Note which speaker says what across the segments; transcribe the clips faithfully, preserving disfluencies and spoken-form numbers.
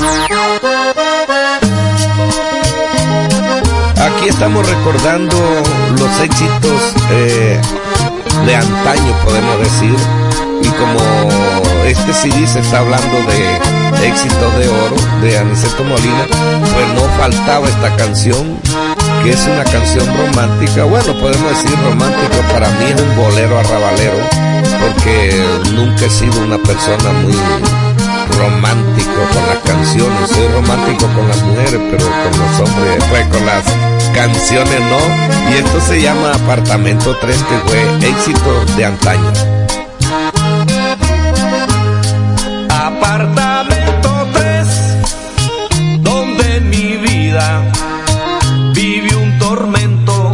Speaker 1: Aquí estamos recordando los éxitos eh, de antaño, podemos decir, y como este C D se está hablando de éxitos de oro de Aniceto Molina, pues no faltaba esta canción, que es una canción romántica. Bueno, podemos decir romántica, para mí es un bolero arrabalero, porque nunca he sido una persona muy romántico con las canciones. Soy romántico con las mujeres, pero con los hombres, pues con las canciones no. Y esto se llama Apartamento tres, que fue éxito de antaño.
Speaker 2: Apartamento tres, donde en mi vida vive un tormento.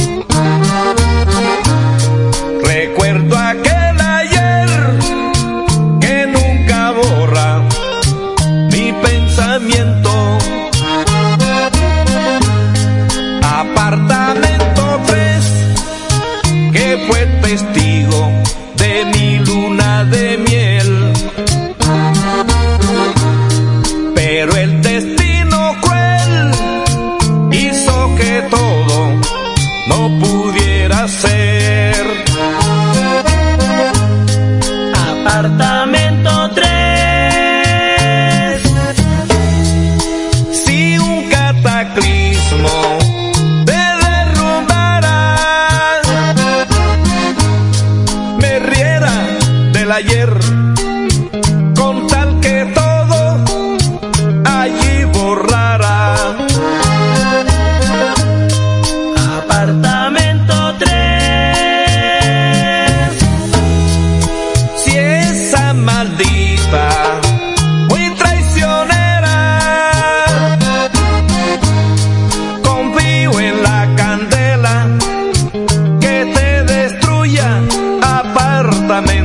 Speaker 2: Recuerdo aquel ayer que nunca borra mi pensamiento. Apartamento tres, que fue testigo de mi luna de miel. Pero el destino cruel hizo que todo no pudiera ser. Apartamento tres, si un cataclismo te derrumbara, me riera del ayer, con tal que todo allí borrara. Apartamento tres, si esa maldita, muy traicionera, confío en la candela que te destruya. Apartamento